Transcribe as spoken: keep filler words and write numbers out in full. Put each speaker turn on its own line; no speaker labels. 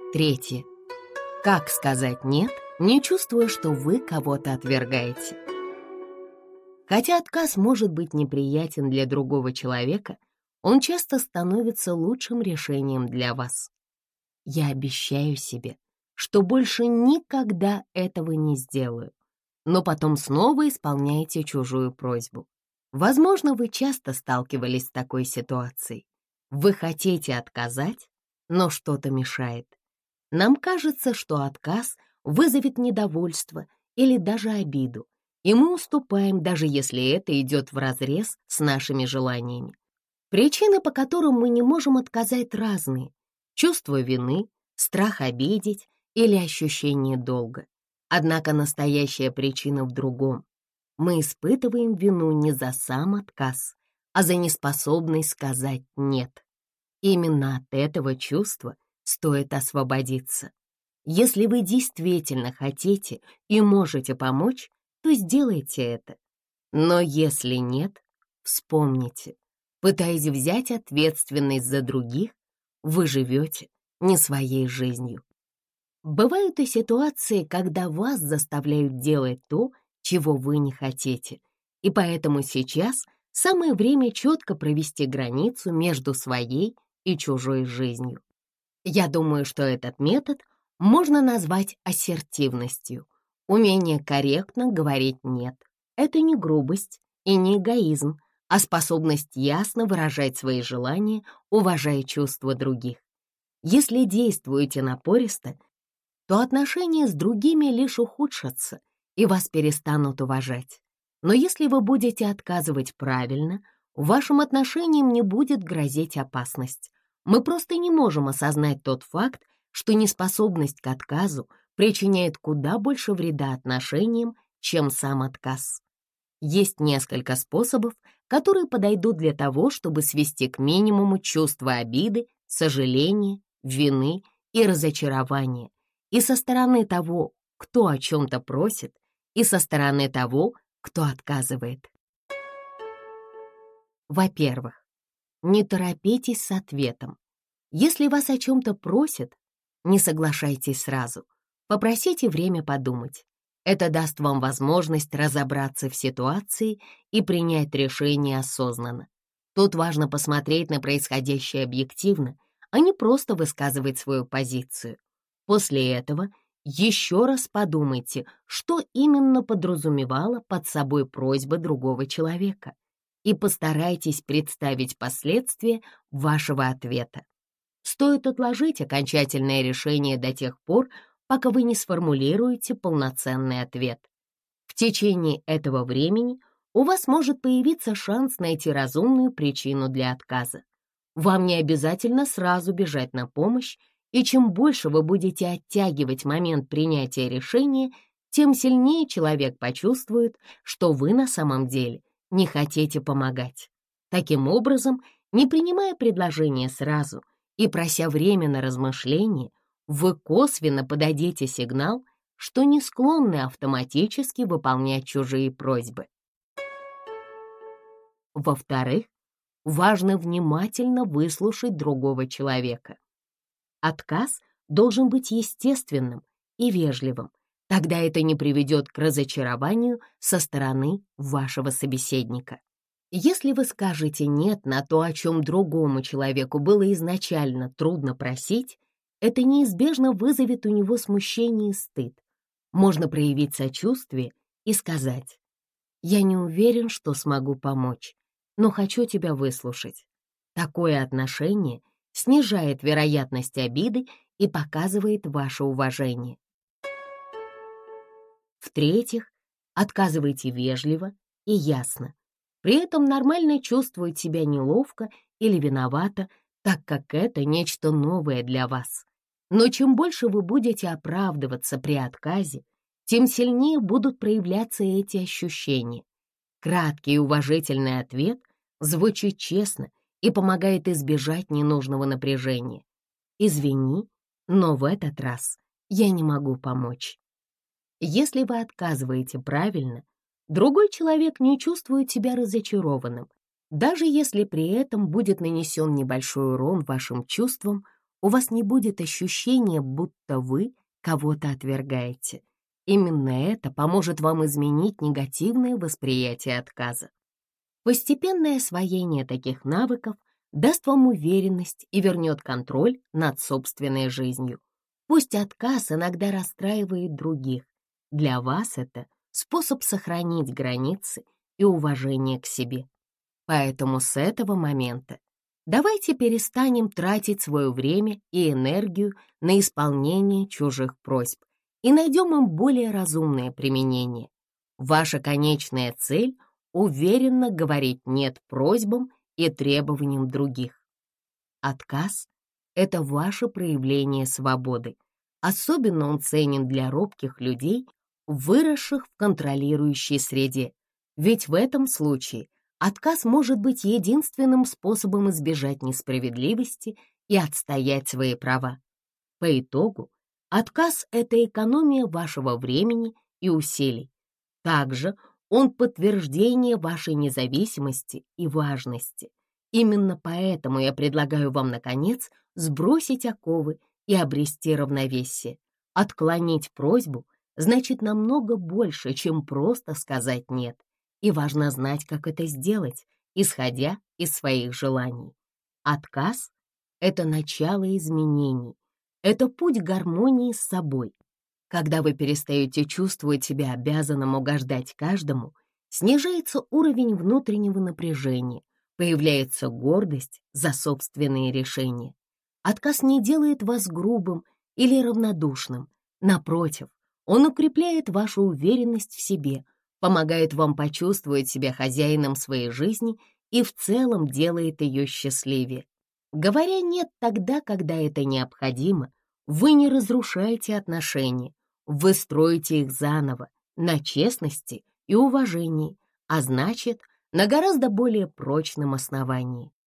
Третье. Как сказать «нет», не чувствуя, что вы кого-то отвергаете? Хотя отказ может быть неприятен для другого человека, он часто становится лучшим решением для вас. Я обещаю себе, что больше никогда этого не сделаю, но потом снова исполняете чужую просьбу. Возможно, вы часто сталкивались с такой ситуацией. Вы хотите отказать, но что-то мешает. Нам кажется, что отказ вызовет недовольство или даже обиду, и мы уступаем, даже если это идет вразрез с нашими желаниями. Причины, по которым мы не можем отказать, разные. Чувство вины, страх обидеть или ощущение долга. Однако настоящая причина в другом. Мы испытываем вину не за сам отказ, а за неспособность сказать «нет». Именно от этого чувства стоит освободиться. Если вы действительно хотите и можете помочь, то сделайте это. Но если нет, вспомните, пытаясь взять ответственность за других, вы живете не своей жизнью. Бывают и ситуации, когда вас заставляют делать то, чего вы не хотите, и поэтому сейчас самое время четко провести границу между своей и чужой жизнью. Я думаю, что этот метод можно назвать ассертивностью, умение корректно говорить «нет». Это не грубость и не эгоизм, а способность ясно выражать свои желания, уважая чувства других. Если действуете напористо, то отношения с другими лишь ухудшатся и вас перестанут уважать. Но если вы будете отказывать правильно, вашим отношениям не будет грозить опасность. Мы просто не можем осознать тот факт, что неспособность к отказу причиняет куда больше вреда отношениям, чем сам отказ. Есть несколько способов, которые подойдут для того, чтобы свести к минимуму чувство обиды, сожаления, вины и разочарования и со стороны того, кто о чем-то просит, и со стороны того, кто отказывает. Во-первых, не торопитесь с ответом. Если вас о чем-то просят, не соглашайтесь сразу. Попросите время подумать. Это даст вам возможность разобраться в ситуации и принять решение осознанно. Тут важно посмотреть на происходящее объективно, а не просто высказывать свою позицию. После этого еще раз подумайте, что именно подразумевала под собой просьба другого человека, и постарайтесь представить последствия вашего ответа. Стоит отложить окончательное решение до тех пор, пока вы не сформулируете полноценный ответ. В течение этого времени у вас может появиться шанс найти разумную причину для отказа. Вам не обязательно сразу бежать на помощь, и чем больше вы будете оттягивать момент принятия решения, тем сильнее человек почувствует, что вы на самом деле не хотите помогать. Таким образом, не принимая предложение сразу и прося время на размышление, вы косвенно подадите сигнал, что не склонны автоматически выполнять чужие просьбы. Во-вторых, важно внимательно выслушать другого человека. Отказ должен быть естественным и вежливым, тогда это не приведет к разочарованию со стороны вашего собеседника. Если вы скажете «нет» на то, о чем другому человеку было изначально трудно просить, это неизбежно вызовет у него смущение и стыд. Можно проявить сочувствие и сказать: «Я не уверен, что смогу помочь, но хочу тебя выслушать». Такое отношение снижает вероятность обиды и показывает ваше уважение. В-третьих, отказывайте вежливо и ясно. При этом нормально чувствовать себя неловко или виновато, так как это нечто новое для вас. Но чем больше вы будете оправдываться при отказе, тем сильнее будут проявляться эти ощущения. Краткий и уважительный ответ звучит честно и помогает избежать ненужного напряжения. «Извини, но в этот раз я не могу помочь». Если вы отказываете правильно, другой человек не чувствует себя разочарованным. Даже если при этом будет нанесен небольшой урон вашим чувствам, у вас не будет ощущения, будто вы кого-то отвергаете. Именно это поможет вам изменить негативное восприятие отказа. Постепенное освоение таких навыков даст вам уверенность и вернет контроль над собственной жизнью. Пусть отказ иногда расстраивает других, для вас это способ сохранить границы и уважение к себе. Поэтому с этого момента давайте перестанем тратить свое время и энергию на исполнение чужих просьб и найдем им более разумное применение. Ваша конечная цель — уверенно говорить «нет» просьбам и требованиям других. Отказ — это ваше проявление свободы. Особенно он ценен для робких людей, выросших в контролирующей среде. Ведь в этом случае отказ может быть единственным способом избежать несправедливости и отстоять свои права. По итогу, отказ — это экономия вашего времени и усилий. Также он подтверждение вашей независимости и важности. Именно поэтому я предлагаю вам, наконец, сбросить оковы и обрести равновесие. Отклонить просьбу значит намного больше, чем просто сказать «нет». И важно знать, как это сделать, исходя из своих желаний. Отказ — это начало изменений, это путь к гармонии с собой. Когда вы перестаете чувствовать себя обязанным угождать каждому, снижается уровень внутреннего напряжения, появляется гордость за собственные решения. Отказ не делает вас грубым или равнодушным. Напротив, он укрепляет вашу уверенность в себе, помогает вам почувствовать себя хозяином своей жизни и в целом делает ее счастливее. Говоря «нет» тогда, когда это необходимо, вы не разрушаете отношения, вы строите их заново, на честности и уважении, а значит, на гораздо более прочном основании.